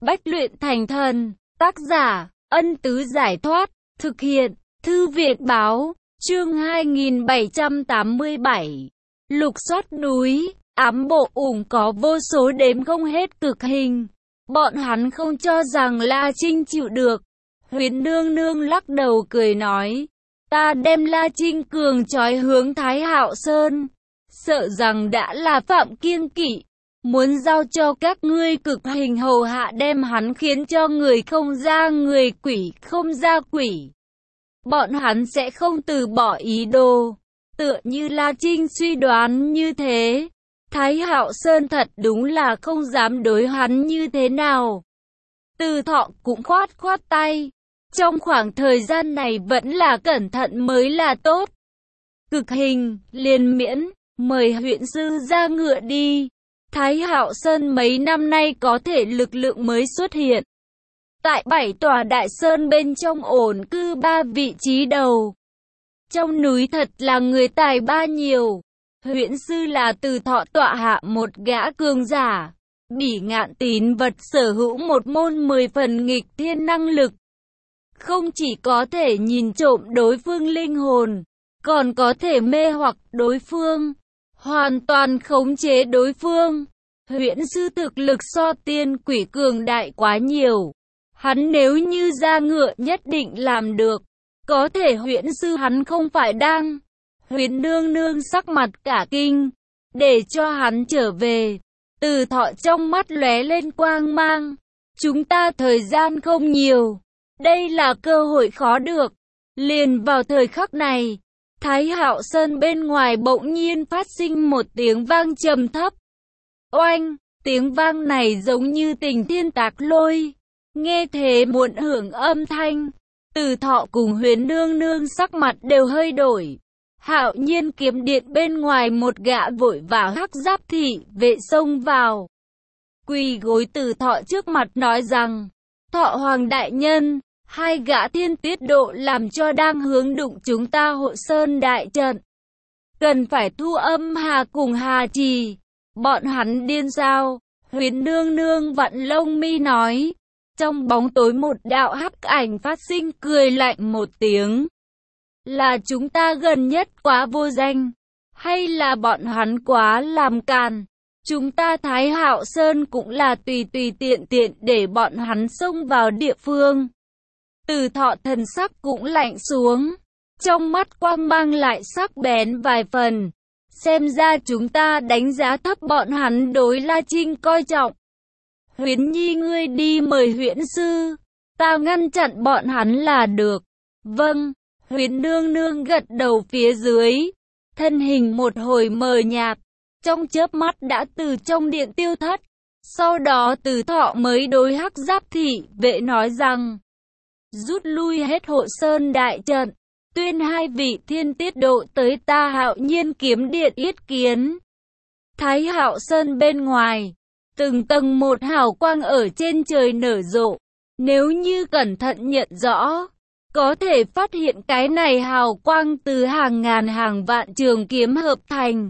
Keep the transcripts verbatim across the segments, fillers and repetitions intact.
Bách luyện thành thần. Tác giả, Ân Tứ Giải Thoát. Thực hiện, Thư viện Báo. Chương hai nghìn bảy trăm tám mươi bảy. Lục soát núi. Ám bộ ủng có vô số đếm không hết cực hình. Bọn hắn không cho rằng La Trinh chịu được. Huyền nương nương lắc đầu cười nói. Ta đem La Trinh cường trói hướng Thái Hạo Sơn. Sợ rằng đã là phạm kiêng kỵ. Muốn giao cho các ngươi cực hình hầu hạ đem hắn khiến cho người không ra người, quỷ không ra quỷ. Bọn hắn sẽ không từ bỏ ý đồ. Tựa như La Trinh suy đoán như thế. Thái Hạo Sơn thật đúng là không dám đối hắn như thế nào. Từ Thọ cũng khoát khoát tay. Trong khoảng thời gian này vẫn là cẩn thận mới là tốt. Cực hình, liền miễn, mời huyện sư ra ngựa đi. Thái Hạo Sơn mấy năm nay có thể lực lượng mới xuất hiện. Tại bảy tòa đại sơn bên trong ổn cư ba vị trí đầu. Trong núi thật là người tài ba nhiều. Huyện sư là Từ Thọ tọa hạ một gã cường giả. Bỉ Ngạn Tín vật sở hữu một môn mười phần nghịch thiên năng lực. Không chỉ có thể nhìn trộm đối phương linh hồn, còn có thể mê hoặc đối phương, hoàn toàn khống chế đối phương. Huyễn sư thực lực so tiên quỷ cường đại quá nhiều. Hắn nếu như ra ngựa nhất định làm được. Có thể huyễn sư hắn không phải đang. Huyền nương nương sắc mặt cả kinh. Để cho hắn trở về. Từ Thọ trong mắt lóe lên quang mang. Chúng ta thời gian không nhiều. Đây là cơ hội khó được. Liền vào thời khắc này, Thái Hạo Sơn bên ngoài bỗng nhiên phát sinh một tiếng vang trầm thấp. Oanh, tiếng vang này giống như tình thiên tạc lôi. Nghe thế muộn hưởng âm thanh. Từ Thọ cùng Huyền nương nương sắc mặt đều hơi đổi. Hạo Nhiên kiếm điện bên ngoài một gã vội vã hắc giáp thị vệ xông vào. Quỳ gối Từ Thọ trước mặt nói rằng, Thọ Hoàng đại nhân, hai gã thiên tiết độ làm cho đang hướng đụng chúng ta hộ sơn đại trận. Cần phải thu âm Hà cùng Hà Trì. Bọn hắn điên sao? Huyền nương nương vặn lông mi nói. Trong bóng tối một đạo hắc ảnh phát sinh cười lạnh một tiếng. Là chúng ta gần nhất quá vô danh, hay là bọn hắn quá làm càn? Chúng ta Thái Hạo Sơn cũng là tùy tùy tiện tiện để bọn hắn xông vào địa phương. Từ Thọ thần sắc cũng lạnh xuống, trong mắt quang mang lại sắc bén vài phần. Xem ra chúng ta đánh giá thấp bọn hắn đối La Trinh coi trọng. Huyến Nhi ngươi đi mời huyễn sư, ta ngăn chặn bọn hắn là được. Vâng, Huyền nương nương gật đầu phía dưới. Thân hình một hồi mờ nhạt, trong chớp mắt đã từ trong điện tiêu thất. Sau đó Từ Thọ mới đối hắc giáp thị vệ nói rằng, rút lui hết hộ sơn đại trận, tuyên hai vị thiên tiết độ tới ta Hạo Nhiên kiếm điện yết kiến. Thái Hạo Sơn bên ngoài, từng tầng một hào quang ở trên trời nở rộ. Nếu như cẩn thận nhận rõ, có thể phát hiện cái này hào quang từ hàng ngàn hàng vạn trường kiếm hợp thành.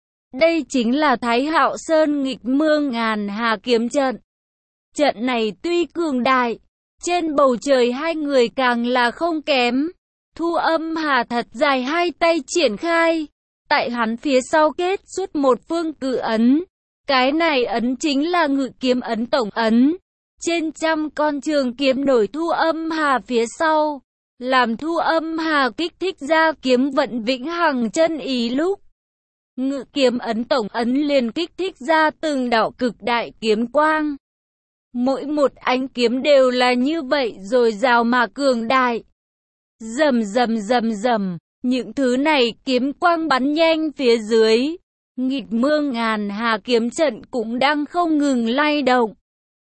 Đây chính là Thái Hạo Sơn nghịch mương ngàn hà kiếm trận. Trận này tuy cường đại, trên bầu trời hai người càng là không kém. Thu âm Hà thật dài hai tay triển khai. Tại hắn phía sau kết xuất một phương cự ấn. Cái này ấn chính là Ngự Kiếm ấn tổng ấn. Trên trăm con trường kiếm nổi Thu âm Hà phía sau. Làm Thu âm Hà kích thích ra kiếm vận vĩnh hằng chân ý lúc. Ngự Kiếm ấn tổng ấn liền kích thích ra từng đạo cực đại kiếm quang. Mỗi một ánh kiếm đều là như vậy rồi rào mà cường đại. Rầm rầm rầm rầm, những thứ này kiếm quang bắn nhanh phía dưới. Nghịch mương ngàn hà kiếm trận cũng đang không ngừng lay động.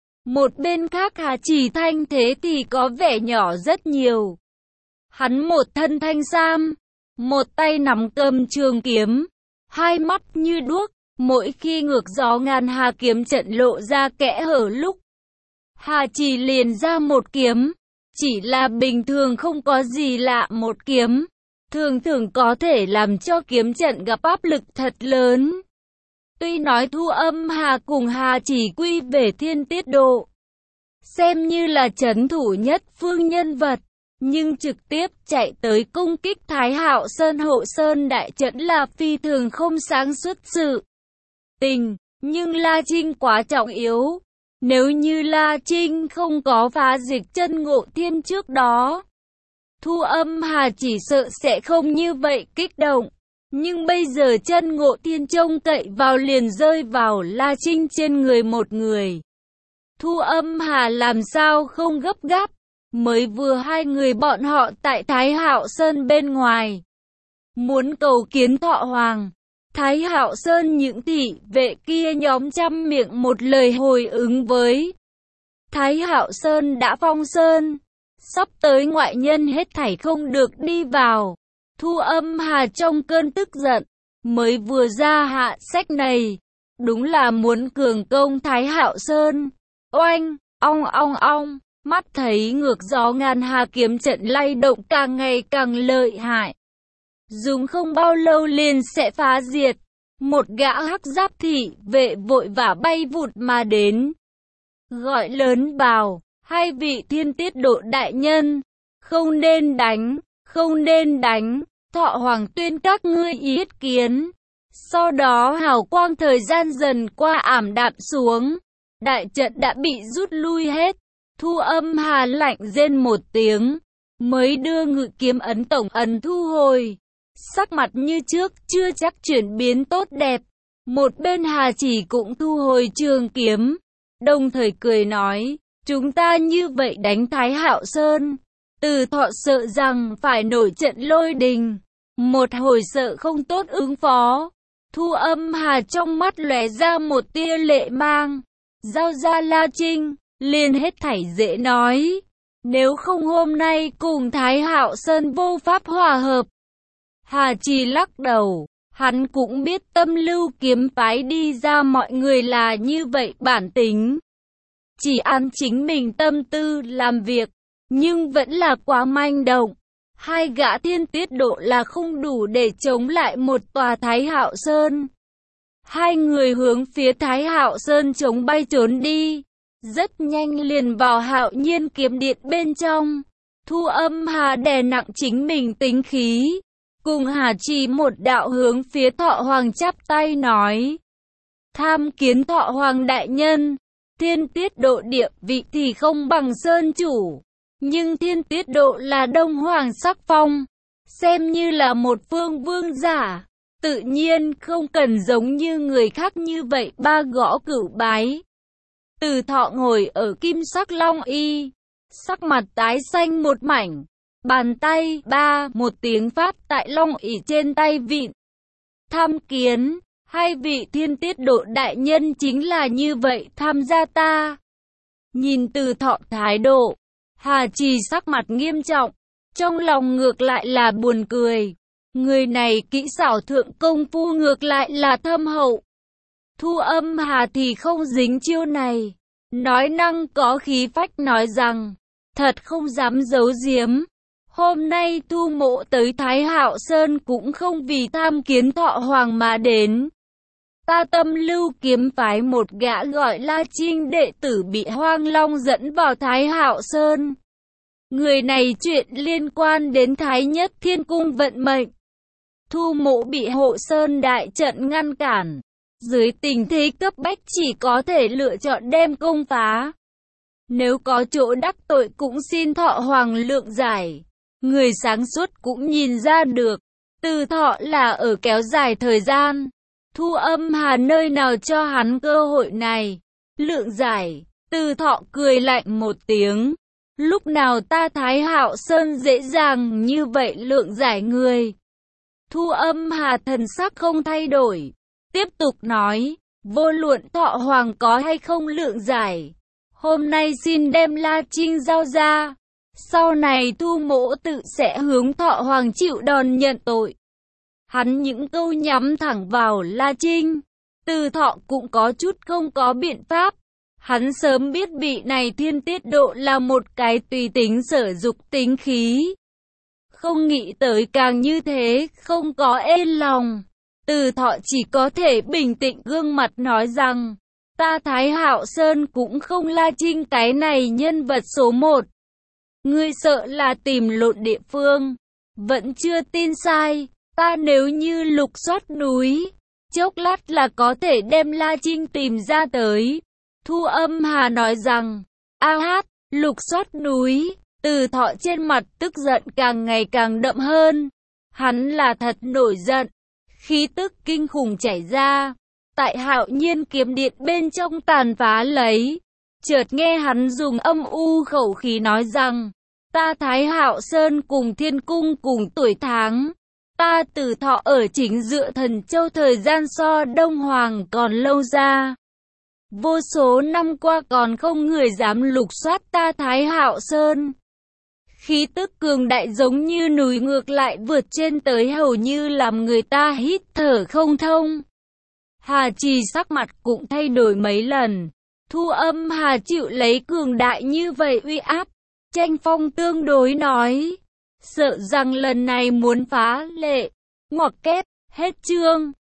Một bên khác Hà Trì thanh thế thì có vẻ nhỏ rất nhiều. Hắn một thân thanh sam, một tay nắm cầm trường kiếm, hai mắt như đuốc, mỗi khi ngược gió ngàn hà kiếm trận lộ ra kẽ hở lúc. Hà Trì liền ra một kiếm, chỉ là bình thường không có gì lạ một kiếm, thường thường có thể làm cho kiếm trận gặp áp lực thật lớn. Tuy nói Thu âm Hà cùng Hà Trì quy về thiên tiết độ, xem như là trấn thủ nhất phương nhân vật, nhưng trực tiếp chạy tới công kích Thái Hạo Sơn hộ sơn đại trận là phi thường không sáng suốt sự tình, nhưng La Trinh quá trọng yếu. Nếu như La Trinh không có phá diệt chân Ngộ Thiên trước đó, Thu Âm Hà chỉ sợ sẽ không như vậy kích động. Nhưng bây giờ chân Ngộ Thiên trông cậy vào liền rơi vào La Trinh trên người một người. Thu Âm Hà làm sao không gấp gáp, mới vừa hai người bọn họ tại Thái Hạo Sơn bên ngoài. Muốn cầu kiến Thọ Hoàng. Thái Hạo Sơn những thị vệ kia nhóm trăm miệng một lời hồi ứng với. Thái Hạo Sơn đã phong sơn, sắp tới ngoại nhân hết thảy không được đi vào. Thu Âm Hà trong cơn tức giận, mới vừa ra hạ sách này, đúng là muốn cường công Thái Hạo Sơn. Oanh, ong ong ong, mắt thấy ngược gió ngàn hà kiếm trận lay động càng ngày càng lợi hại. Dùng không bao lâu liền sẽ phá diệt. Một gã hắc giáp thị vệ vội vã bay vụt mà đến. Gọi lớn bảo, hai vị thiên tiết độ đại nhân, không nên đánh, không nên đánh, Thọ Hoàng tuyên các ngươi ý kiến. Sau đó hào quang thời gian dần qua ảm đạm xuống, đại trận đã bị rút lui hết. Thu Âm Hà lạnh rên một tiếng, mới đưa ngự kiếm ấn tổng ấn thu hồi. Sắc mặt như trước chưa chắc chuyển biến tốt đẹp. Một bên Hà Chỉ cũng thu hồi trường kiếm, đồng thời cười nói, chúng ta như vậy đánh Thái Hạo Sơn. Từ Thọ sợ rằng phải nổi trận lôi đình, một hồi sợ không tốt ứng phó. Thu Âm Hà trong mắt lóe ra một tia lệ mang, giao ra La Trinh, liền hết thảy dễ nói. Nếu không hôm nay cùng Thái Hạo Sơn vô pháp hòa hợp. Hà Trì lắc đầu, hắn cũng biết Tâm Lưu kiếm phái đi ra mọi người là như vậy bản tính. Chỉ ăn chính mình tâm tư làm việc, nhưng vẫn là quá manh động. Hai gã thiên tiết độ là không đủ để chống lại một tòa Thái Hạo Sơn. Hai người hướng phía Thái Hạo Sơn chống bay trốn đi, rất nhanh liền vào Hạo Nhiên kiếm điện bên trong. Thu Âm Hà đè nặng chính mình tính khí, cùng Hà Trì một đạo hướng phía Thọ Hoàng chắp tay nói. Tham kiến Thọ Hoàng đại nhân, thiên tiết độ địa vị thì không bằng Sơn chủ, nhưng thiên tiết độ là Đông Hoàng sắc phong, xem như là một phương vương giả, tự nhiên không cần giống như người khác như vậy ba gõ cửu bái. Từ Thọ ngồi ở kim sắc long y, sắc mặt tái xanh một mảnh, bàn tay ba một tiếng phát tại long ỷ trên tay vịn. Tham kiến, hai vị thiên tiết độ đại nhân chính là như vậy tham gia ta. Nhìn Từ Thọ thái độ, Hà Trì sắc mặt nghiêm trọng, trong lòng ngược lại là buồn cười. Người này kỹ xảo thượng công phu ngược lại là thâm hậu. Thu Âm Hà thì không dính chiêu này, nói năng có khí phách nói rằng, thật không dám giấu giếm. Hôm nay Thu Mộ tới Thái Hạo Sơn cũng không vì tham kiến Thọ Hoàng mà đến. Ta Tâm Lưu kiếm phái một gã gọi La Trinh đệ tử bị Hoang Long dẫn vào Thái Hạo Sơn. Người này chuyện liên quan đến Thái Nhất Thiên Cung vận mệnh. Thu Mộ bị hộ sơn đại trận ngăn cản. Dưới tình thế cấp bách chỉ có thể lựa chọn đem công phá. Nếu có chỗ đắc tội cũng xin Thọ Hoàng lượng giải. Người sáng suốt cũng nhìn ra được, Từ Thọ là ở kéo dài thời gian. Thu Âm Hà nơi nào cho hắn cơ hội này. Lượng giải, Từ Thọ cười lạnh một tiếng. Lúc nào ta Thái Hạo Sơn dễ dàng như vậy lượng giải người. Thu Âm Hà thần sắc không thay đổi, tiếp tục nói, vô luận Thọ Hoàng có hay không lượng giải, hôm nay xin đem La Trinh giao ra. Sau này Thu Mỗ tự sẽ hướng Thọ Hoàng chịu đòn nhận tội. Hắn những câu nhắm thẳng vào La Trinh, Từ Thọ cũng có chút không có biện pháp. Hắn sớm biết vị này thiên tiết độ là một cái tùy tính sở dục tính khí. Không nghĩ tới càng như thế, không có ên lòng. Từ Thọ chỉ có thể bình tĩnh gương mặt nói rằng, ta Thái Hạo Sơn cũng không La Trinh cái này nhân vật số một. Ngươi sợ là tìm lộn địa phương. Vẫn chưa tin sai, ta nếu như lục soát núi, chốc lát là có thể đem La Trinh tìm ra tới. Thu Âm Hà nói rằng, a hát, lục soát núi, Từ Thọ trên mặt tức giận càng ngày càng đậm hơn. Hắn là thật nổi giận, khí tức kinh khủng chảy ra, tại Hạo Nhiên kiếm điện bên trong tàn phá lấy. Chợt nghe hắn dùng âm u khẩu khí nói rằng, ta Thái Hạo Sơn cùng Thiên Cung cùng tuổi tháng, ta Từ Thọ ở chính giữa Thần Châu thời gian so Đông Hoàng còn lâu ra. Vô số năm qua còn không người dám lục soát ta Thái Hạo Sơn. Khí tức cường đại giống như núi ngược lại vượt trên tới hầu như làm người ta hít thở không thông. Hà Trì sắc mặt cũng thay đổi mấy lần. Thu Âm Hà chịu lấy cường đại như vậy uy áp. Tranh Phong tương đối nói, sợ rằng lần này muốn phá lệ. Ngoặc kép, hết chương.